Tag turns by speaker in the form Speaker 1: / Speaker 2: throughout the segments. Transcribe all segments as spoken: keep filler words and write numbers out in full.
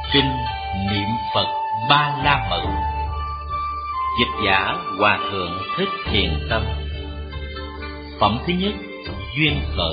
Speaker 1: Kinh Niệm Phật Ba La Mật. Dịch giả Hòa Thượng Thích Thiền Tâm. Phẩm thứ nhất, duyên khởi.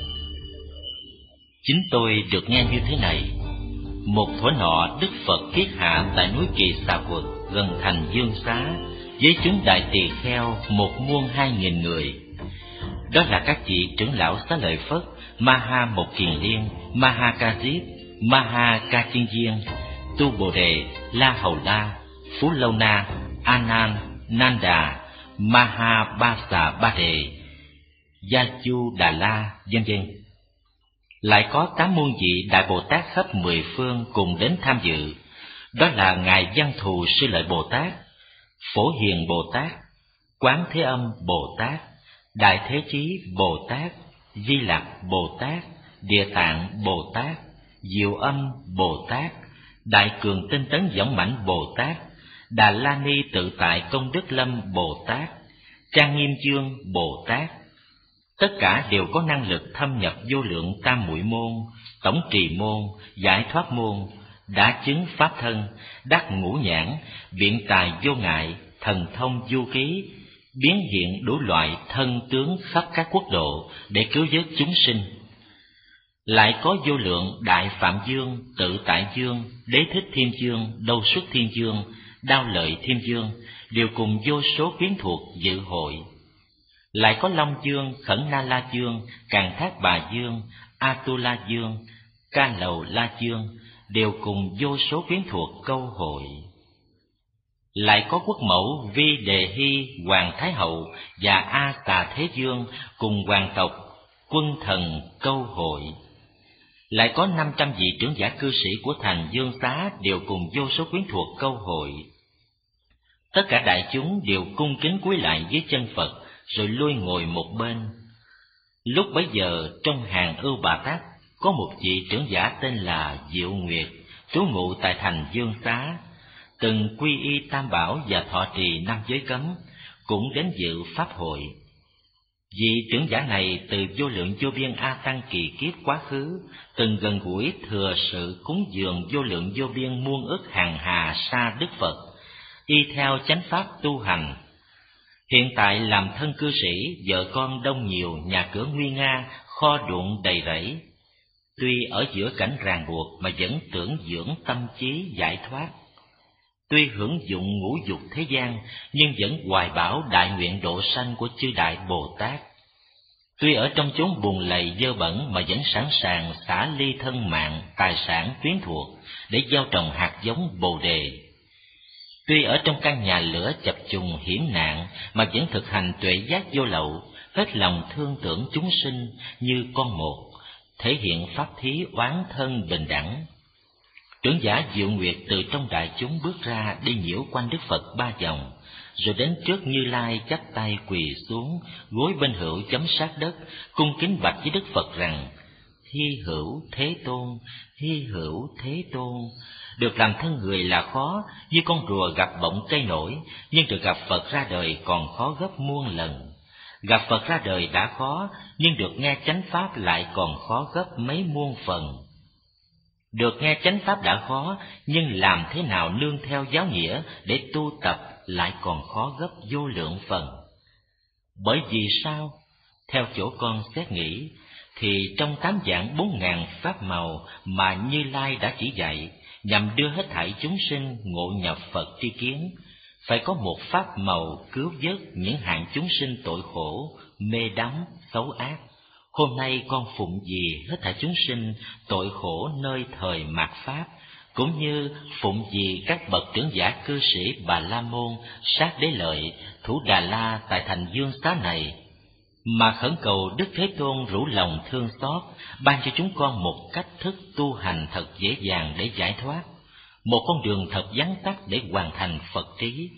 Speaker 1: Chính tôi được nghe như thế này: một thuở nọ, Đức Phật kiết hạ tại núi Kỳ Xà Quật gần thành Dương Xá với chúng đại tỳ kheo một muôn hai nghìn người. Đó là các vị trưởng lão Xá Lợi Phất, Ma Ha Một Kiền Liên, Ma Ha Ca Diếp, Ma Ha Ca Chiên Viên, Tu Bồ Đề, La Hầu La, Phú Lâu Na, A Nan, Nan Đà, Ma Ha Ba Xà Ba Đề, Gia Chu Đà La, vân vân. Lại có tám muôn vị đại Bồ Tát khắp mười phương cùng đến tham dự. Đó là ngài Văn Thù Sư Lợi Bồ Tát, Phổ Hiền Bồ Tát, Quán Thế Âm Bồ Tát, Đại Thế Chí Bồ Tát, Di Lặc Bồ Tát, Địa Tạng Bồ Tát, Diệu Âm Bồ Tát, Đại Cường Tinh Tấn Võng Mãnh Bồ Tát, Đà La Ni Tự Tại Công Đức Lâm Bồ Tát, Trang Nghiêm Dương Bồ Tát. Tất cả đều có năng lực thâm nhập vô lượng tam muội môn, tổng trì môn, giải thoát môn, đã chứng pháp thân, đắc ngũ nhãn, biện tài vô ngại, thần thông du ký, biến hiện đủ loại thân tướng khắp các quốc độ để cứu vớt chúng sinh. Lại có vô lượng Đại Phạm Dương, Tự Tại Dương, Đế Thích Thiên Dương, Đâu Xuất Thiên Dương, Đao Lợi Thiên Dương, đều cùng vô số quyến thuộc dự hội. Lại có Long Dương, Khẩn Na La Dương, Càn Thác Bà Dương, Atula Dương, Ca Lầu La Dương, đều cùng vô số quyến thuộc câu hội. Lại có quốc mẫu Vi Đề Hy, Hoàng Thái Hậu và A Tà Thế Dương cùng hoàng tộc, quân thần câu hội. Lại có năm trăm vị trưởng giả cư sĩ của thành Dương Xá đều cùng vô số quyến thuộc câu hội. Tất cả đại chúng đều cung kính cúi lại dưới chân Phật, rồi lui ngồi một bên. Lúc bấy giờ, trong hàng Ưu Bà Tát có một vị trưởng giả tên là Diệu Nguyệt, trú ngụ tại thành Dương Xá, từng quy y Tam Bảo và thọ trì năm giới cấm, cũng đến dự pháp hội. Vị trưởng giả này từ vô lượng vô biên A Tăng kỳ kiếp quá khứ, từng gần gũi thừa sự cúng dường vô lượng vô biên muôn ức hàng hà sa Đức Phật, y theo chánh pháp tu hành. Hiện tại làm thân cư sĩ, vợ con đông nhiều, nhà cửa nguy nga, kho ruộng đầy rẫy. Tuy ở giữa cảnh ràng buộc mà vẫn tưởng dưỡng tâm trí giải thoát. Tuy hưởng dụng ngũ dục thế gian, nhưng vẫn hoài bảo đại nguyện độ sanh của chư đại Bồ Tát. Tuy ở trong chốn buồn lầy dơ bẩn mà vẫn sẵn sàng xả ly thân mạng, tài sản quyến thuộc để gieo trồng hạt giống Bồ Đề. Tuy ở trong căn nhà lửa chập trùng hiểm nạn mà vẫn thực hành tuệ giác vô lậu, hết lòng thương tưởng chúng sinh như con một, thể hiện pháp thí oán thân bình đẳng. Trưởng giả Diệu Nguyệt từ trong đại chúng bước ra, đi nhiễu quanh Đức Phật ba vòng, rồi đến trước Như Lai chắp tay quỳ xuống, gối bên hữu chấm sát đất, cung kính bạch với Đức Phật rằng: Hy hữu Thế Tôn, hy hữu Thế Tôn. Được làm thân người là khó, như con rùa gặp bọng cây nổi, nhưng được gặp Phật ra đời còn khó gấp muôn lần. Gặp Phật ra đời đã khó, nhưng được nghe chánh pháp lại còn khó gấp mấy muôn phần. Được nghe chánh pháp đã khó, nhưng làm thế nào nương theo giáo nghĩa để tu tập lại còn khó gấp vô lượng phần. Bởi vì sao? Theo chỗ con xét nghĩ, thì trong tám vạn bốn ngàn pháp màu mà Như Lai đã chỉ dạy, nhằm đưa hết thảy chúng sinh ngộ nhập Phật tri kiến, phải có một pháp màu cứu vớt những hạng chúng sinh tội khổ, mê đắm, xấu ác. Hôm nay con phụng vì hết thảy chúng sinh tội khổ nơi thời mạt Pháp, cũng như phụng vì các bậc trưởng giả cư sĩ Bà La Môn, Sát Đế Lợi, Thủ Đà La tại thành Dương Xá này, mà khẩn cầu Đức Thế Tôn rủ lòng thương xót, ban cho chúng con một cách thức tu hành thật dễ dàng để giải thoát, một con đường thật vắn tắt để hoàn thành Phật trí.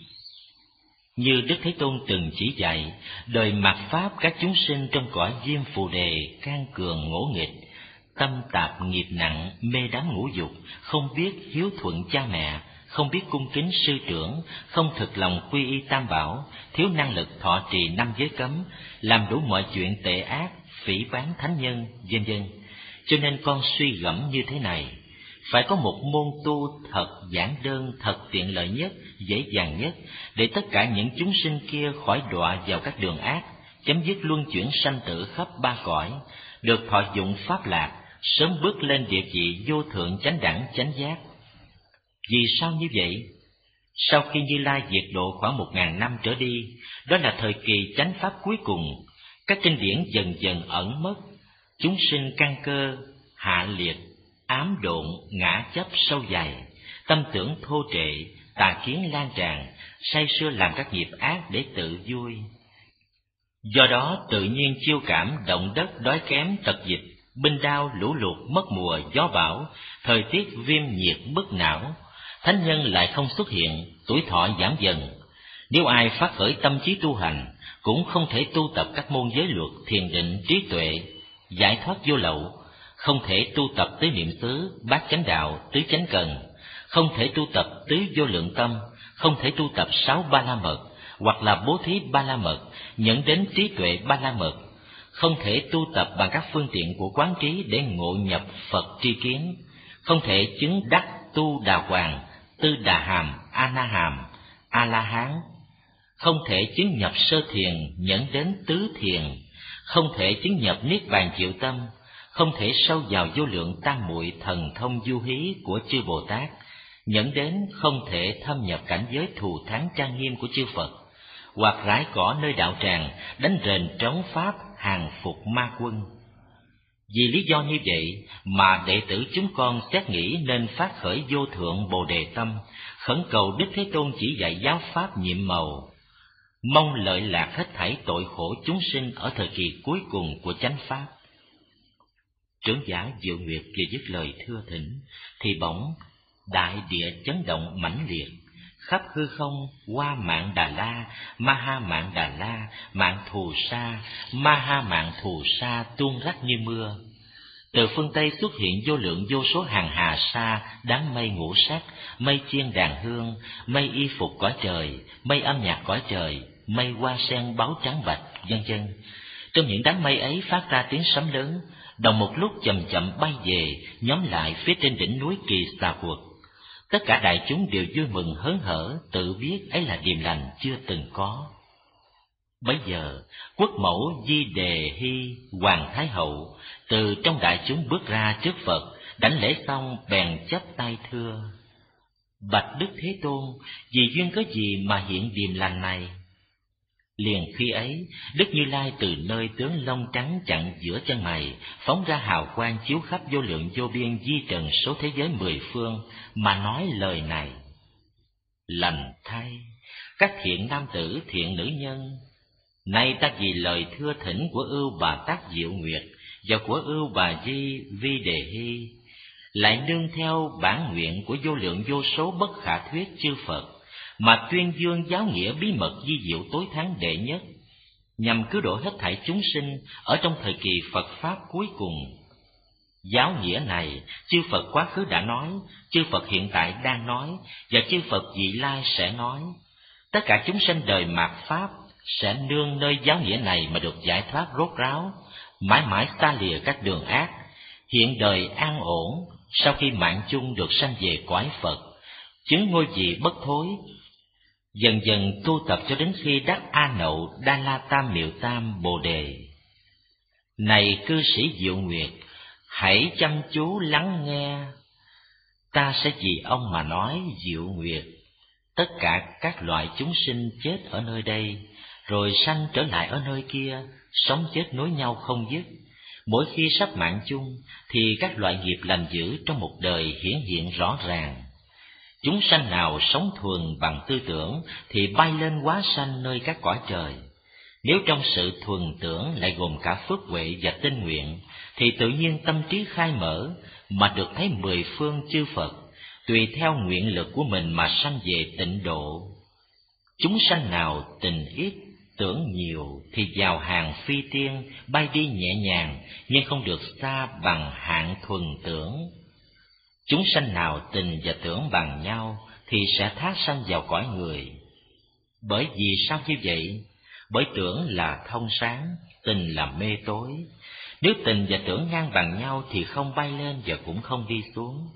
Speaker 1: Như Đức Thế Tôn từng chỉ dạy, đời mạt Pháp các chúng sinh trong cõi Diêm Phù Đề can cường ngỗ nghịch, tâm tạp nghiệp nặng, mê đắm ngũ dục, không biết hiếu thuận cha mẹ, không biết cung kính sư trưởng, không thực lòng quy y Tam Bảo, thiếu năng lực thọ trì năm giới cấm, làm đủ mọi chuyện tệ ác, phỉ báng thánh nhân, vân vân. Cho nên con suy gẫm như thế này: phải có một môn tu thật giản đơn, thật tiện lợi nhất, dễ dàng nhất, để tất cả những chúng sinh kia khỏi đọa vào các đường ác, chấm dứt luân chuyển sanh tử khắp ba cõi, được thọ dụng pháp lạc, sớm bước lên địa vị vô thượng chánh đẳng chánh giác. Vì sao như vậy? Sau khi Như Lai diệt độ khoảng một ngàn năm trở đi, đó là thời kỳ chánh pháp cuối cùng, các kinh điển dần dần ẩn mất, chúng sinh căn cơ hạ liệt, ám độn, ngã chấp sâu dày, tâm tưởng thô trệ, tà kiến lan tràn, say sưa làm các nghiệp ác để tự vui. Do đó tự nhiên chiêu cảm động đất, đói kém, tật dịch, binh đao, lũ lụt, mất mùa, gió bão, thời tiết viêm nhiệt bức não, thánh nhân lại không xuất hiện, tuổi thọ giảm dần. Nếu ai phát khởi tâm trí tu hành, cũng không thể tu tập các môn giới luật, thiền định, trí tuệ, giải thoát vô lậu, không thể tu tập tứ niệm xứ, bát chánh đạo, tứ chánh cần, không thể tu tập tứ vô lượng tâm, không thể tu tập sáu ba la mật, hoặc là bố thí ba la mật, nhận đến trí tuệ ba la mật, không thể tu tập bằng các phương tiện của quán trí để ngộ nhập Phật tri kiến, không thể chứng đắc tu đà hoàng, tư đà hàm, a na hàm, a la hán, không thể chứng nhập sơ thiền, nhẫn đến tứ thiền, không thể chứng nhập niết bàn diệu tâm, không thể sâu vào vô lượng tam muội thần thông du hí của chư Bồ Tát, nhẫn đến không thể thâm nhập cảnh giới thù thắng trang nghiêm của chư Phật, hoặc rải cỏ nơi đạo tràng, đánh rền trống pháp, hàng phục ma quân. Vì lý do như vậy mà đệ tử chúng con xét nghĩ nên phát khởi vô thượng Bồ Đề tâm, khẩn cầu Đức Thế Tôn chỉ dạy giáo pháp nhiệm màu, mong lợi lạc hết thảy tội khổ chúng sinh ở thời kỳ cuối cùng của chánh pháp. Trưởng giả Diệu Nguyệt vừa dứt lời thưa thỉnh, thì bỗng đại địa chấn động mãnh liệt, khắp hư không Hoa Mạng Đà La, Ma Ha Mạng Đà La, Mạng Thù Sa, Ma Ha Mạng Thù Sa tuôn rắc như mưa. Từ phương Tây xuất hiện vô lượng vô số hàng hà sa, đám mây ngũ sắc, mây chiên đàn hương, mây y phục cõi trời, mây âm nhạc cõi trời, mây hoa sen báo trắng bạch, vân vân. Trong những đám mây ấy phát ra tiếng sấm lớn, đồng một lúc chậm chậm bay về, nhóm lại phía trên đỉnh núi Kỳ Xà Quật. Tất cả đại chúng đều vui mừng hớn hở, tự biết ấy là điềm lành chưa từng có. Bấy giờ, quốc mẫu Di Đề Hy, Hoàng Thái Hậu, từ trong đại chúng bước ra trước Phật, đảnh lễ xong bèn chắp tay thưa: Bạch Đức Thế Tôn, vì duyên cớ gì mà hiện điềm lành này? Liền khi ấy, Đức Như Lai từ nơi tướng lông trắng chặn giữa chân mày, phóng ra hào quang chiếu khắp vô lượng vô biên di trần số thế giới mười phương, mà nói lời này: Lành thay, các thiện nam tử, thiện nữ nhân, nay ta vì lời thưa thỉnh của ưu Bà Tát Diệu Nguyệt và của ưu Bà Di Vi Đề Hy, lại nương theo bản nguyện của vô lượng vô số bất khả thuyết chư Phật, mà tuyên dương giáo nghĩa bí mật di diệu tối thắng đệ nhất, nhằm cứu độ hết thảy chúng sinh ở trong thời kỳ Phật Pháp cuối cùng. Giáo nghĩa này, chư Phật quá khứ đã nói, chư Phật hiện tại đang nói, và chư Phật vị lai sẽ nói. Tất cả chúng sinh đời mạt Pháp sẽ nương nơi giáo nghĩa này mà được giải thoát rốt ráo, mãi mãi xa lìa các đường ác, hiện đời an ổn, sau khi mạng chung được sanh về cõi Phật, chứng ngôi vị bất thối, dần dần tu tập cho đến khi đắc A Nậu Đa La Tam Miệu Tam Bồ Đề. Này cư sĩ Diệu Nguyệt, hãy chăm chú lắng nghe, ta sẽ vì ông mà nói. Diệu Nguyệt, tất cả các loại chúng sinh chết ở nơi đây, rồi sanh trở lại ở nơi kia, sống chết nối nhau không dứt. Mỗi khi sắp mạng chung, thì các loại nghiệp lành dữ trong một đời hiển hiện rõ ràng. Chúng sanh nào sống thuần bằng tư tưởng thì bay lên hóa sanh nơi các cõi trời. Nếu trong sự thuần tưởng lại gồm cả phước huệ và tinh nguyện, thì tự nhiên tâm trí khai mở mà được thấy mười phương chư Phật, tùy theo nguyện lực của mình mà sanh về tịnh độ. Chúng sanh nào tình ít, tưởng nhiều thì vào hàng phi tiên, bay đi nhẹ nhàng, nhưng không được xa bằng hạng thuần tưởng. Chúng sanh nào tình và tưởng bằng nhau thì sẽ thác sanh vào cõi người. Bởi vì sao như vậy? Bởi tưởng là thông sáng, tình là mê tối. Nếu tình và tưởng ngang bằng nhau thì không bay lên và cũng không đi xuống.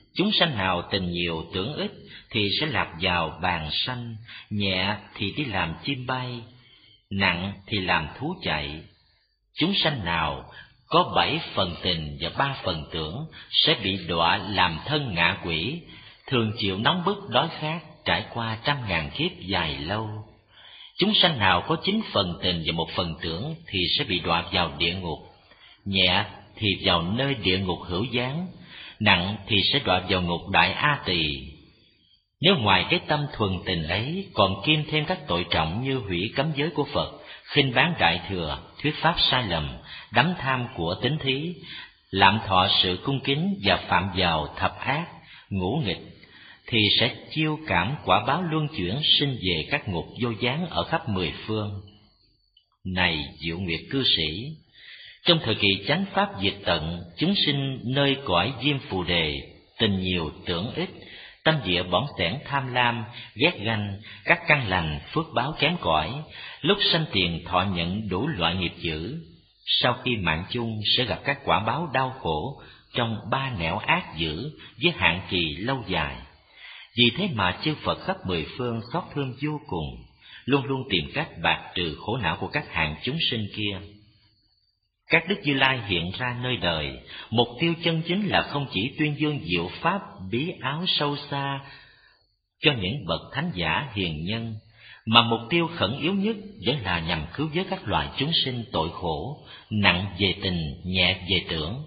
Speaker 1: Chúng sanh nào tình nhiều tưởng ít thì sẽ lạc vào bàn sanh, nhẹ thì đi làm chim bay, nặng thì làm thú chạy. Chúng sanh nào có bảy phần tình và ba phần tưởng sẽ bị đọa làm thân ngạ quỷ, thường chịu nóng bức đói khát, trải qua trăm ngàn kiếp dài lâu. Chúng sanh nào có chín phần tình và một phần tưởng thì sẽ bị đọa vào địa ngục, nhẹ thì vào nơi địa ngục hữu gián, nặng thì sẽ đọa vào ngục đại A Tỳ. Nếu ngoài cái tâm thuần tình ấy còn kiêm thêm các tội trọng như hủy cấm giới của Phật, khinh bán đại thừa, thuyết pháp sai lầm, đắm tham của tín thí, lạm thọ sự cung kính và phạm vào thập ác, ngũ nghịch, thì sẽ chiêu cảm quả báo luân chuyển sinh về các ngục vô gián ở khắp mười phương. Này Diệu Nguyệt cư sĩ, trong thời kỳ chánh pháp diệt tận, chúng sinh nơi cõi diêm phù đề, tình nhiều tưởng ít, tâm địa bỏng sẻn tham lam, ghét ganh, các căn lành, phước báo kém cỏi, lúc sanh tiền thọ nhận đủ loại nghiệp dữ, sau khi mạng chung sẽ gặp các quả báo đau khổ trong ba nẻo ác dữ với hạn kỳ lâu dài. Vì thế mà chư Phật khắp mười phương xót thương vô cùng, luôn luôn tìm cách bạc trừ khổ não của các hạng chúng sinh kia. Các Đức Như Lai hiện ra nơi đời, mục tiêu chân chính là không chỉ tuyên dương diệu pháp bí áo sâu xa cho những bậc thánh giả hiền nhân, mà mục tiêu khẩn yếu nhất vẫn là nhằm cứu vớt các loài chúng sinh tội khổ, nặng về tình, nhẹ về tưởng.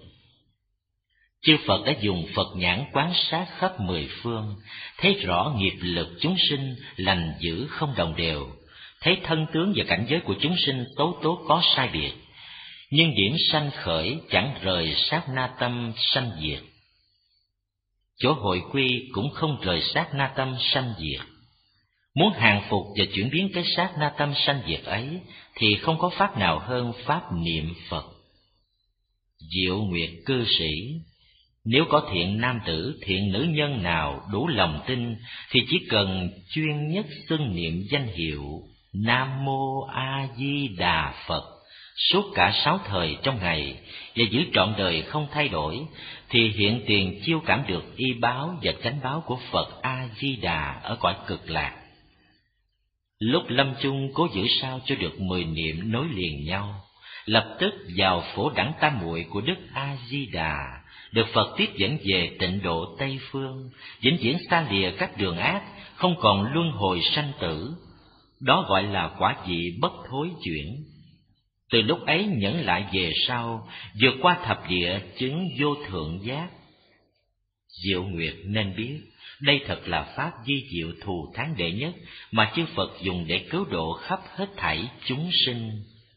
Speaker 1: Chư Phật đã dùng Phật nhãn quán sát khắp mười phương, thấy rõ nghiệp lực chúng sinh lành dữ không đồng đều, thấy thân tướng và cảnh giới của chúng sinh tố tố có sai biệt, nhưng điểm sanh khởi chẳng rời sát na tâm sanh diệt, chỗ hội quy cũng không rời sát na tâm sanh diệt. Muốn hàng phục và chuyển biến cái sát na tâm sanh diệt ấy thì không có pháp nào hơn pháp niệm Phật. Diệu Nguyệt cư sĩ, nếu có thiện nam tử, thiện nữ nhân nào đủ lòng tin thì chỉ cần chuyên nhất xưng niệm danh hiệu Nam Mô A Di Đà Phật suốt cả sáu thời trong ngày và giữ trọn đời không thay đổi, thì hiện tiền chiêu cảm được y báo và chánh báo của Phật A Di Đà ở cõi cực lạc. Lúc lâm chung cố giữ sao cho được mười niệm nối liền nhau, lập tức vào phổ đẳng tam muội của Đức A Di Đà, được Phật tiếp dẫn về tịnh độ Tây phương, vĩnh viễn xa lìa các đường ác, không còn luân hồi sanh tử. Đó gọi là quả vị bất thối chuyển. Từ lúc ấy nhẫn lại về sau, vượt qua thập địa chứng vô thượng giác. Diệu Nguyệt nên biết, đây thật là pháp di diệu thù thắng đệ nhất mà chư Phật dùng để cứu độ khắp hết thảy chúng sinh.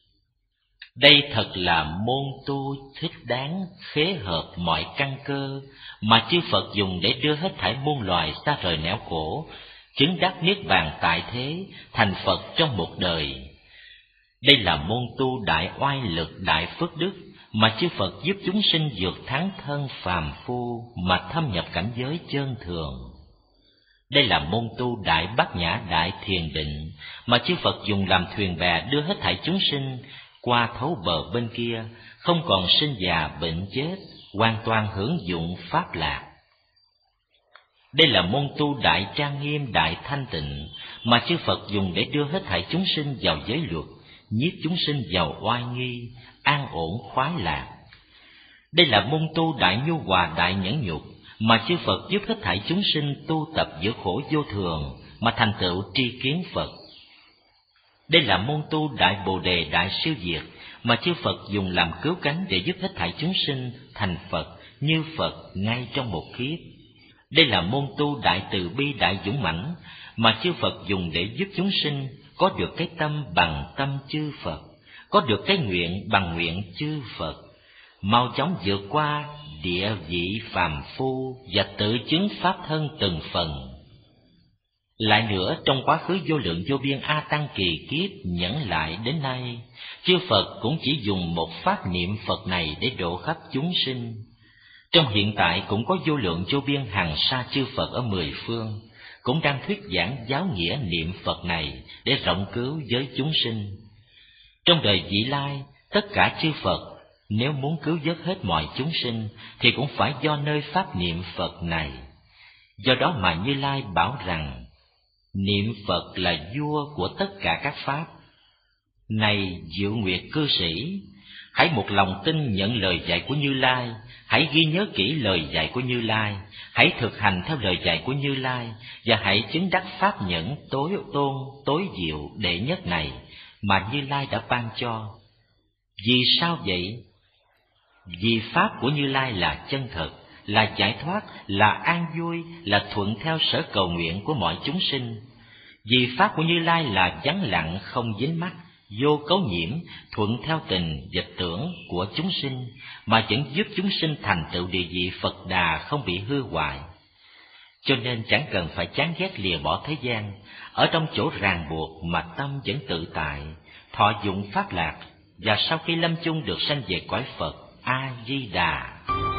Speaker 1: Đây thật là môn tu thích đáng khế hợp mọi căn cơ mà chư Phật dùng để đưa hết thảy muôn loài xa rời nẻo khổ, chứng đắc niết bàn tại thế, thành Phật trong một đời. Đây là môn tu đại oai lực, đại phước đức mà chư Phật giúp chúng sinh vượt thắng thân phàm phu mà thâm nhập cảnh giới chân thường. Đây là môn tu đại bát nhã, đại thiền định mà chư Phật dùng làm thuyền bè đưa hết thảy chúng sinh qua thấu bờ bên kia, không còn sinh già bệnh chết, hoàn toàn hưởng dụng pháp lạc. Đây là môn tu đại trang nghiêm, đại thanh tịnh mà chư Phật dùng để đưa hết thảy chúng sinh vào giới luật, nhiếp chúng sinh vào oai nghi, an ổn khoái lạc. Đây là môn tu đại nhu hòa, đại nhẫn nhục mà chư Phật giúp hết thảy chúng sinh tu tập giữa khổ vô thường mà thành tựu tri kiến Phật. Đây là môn tu đại bồ đề, đại siêu diệt mà chư Phật dùng làm cứu cánh để giúp hết thảy chúng sinh thành Phật như Phật ngay trong một kiếp. Đây là môn tu đại từ bi, đại dũng mãnh mà chư Phật dùng để giúp chúng sinh có được cái tâm bằng tâm chư Phật, có được cái nguyện bằng nguyện chư Phật, mau chóng vượt qua địa vị phàm phu và tự chứng pháp thân từng phần. Lại nữa, trong quá khứ vô lượng vô biên a tăng kỳ kiếp nhẫn lại đến nay, chư Phật cũng chỉ dùng một pháp niệm Phật này để độ khắp chúng sinh. Trong hiện tại cũng có vô lượng vô biên hàng sa chư Phật ở mười phương, cũng đang thuyết giảng giáo nghĩa niệm Phật này để rộng cứu với chúng sinh. Trong đời vị lai, tất cả chư Phật Nếu muốn cứu vớt hết mọi chúng sinh thì cũng phải do nơi pháp niệm Phật này. Do đó mà Như Lai bảo rằng niệm Phật là vua của tất cả các pháp. Này Diệu Nguyệt cư sĩ, hãy một lòng tin nhận lời dạy của Như Lai, hãy ghi nhớ kỹ lời dạy của Như Lai, hãy thực hành theo lời dạy của Như Lai, và hãy chứng đắc pháp nhẫn tối tôn, tối diệu đệ nhất này mà Như Lai đã ban cho. Vì sao vậy? Vì pháp của Như Lai là chân thật, là giải thoát, là an vui, là thuận theo sở cầu nguyện của mọi chúng sinh. Vì pháp của Như Lai là vắng lặng, không dính mắc, vô cấu nhiễm, thuận theo tình dịch tưởng của chúng sinh, mà vẫn giúp chúng sinh thành tựu địa vị Phật Đà không bị hư hoại. Cho nên chẳng cần phải chán ghét lìa bỏ thế gian, ở trong chỗ ràng buộc mà tâm vẫn tự tại, thọ dụng pháp lạc, và sau khi lâm chung được sanh về cõi Phật A Di Đà.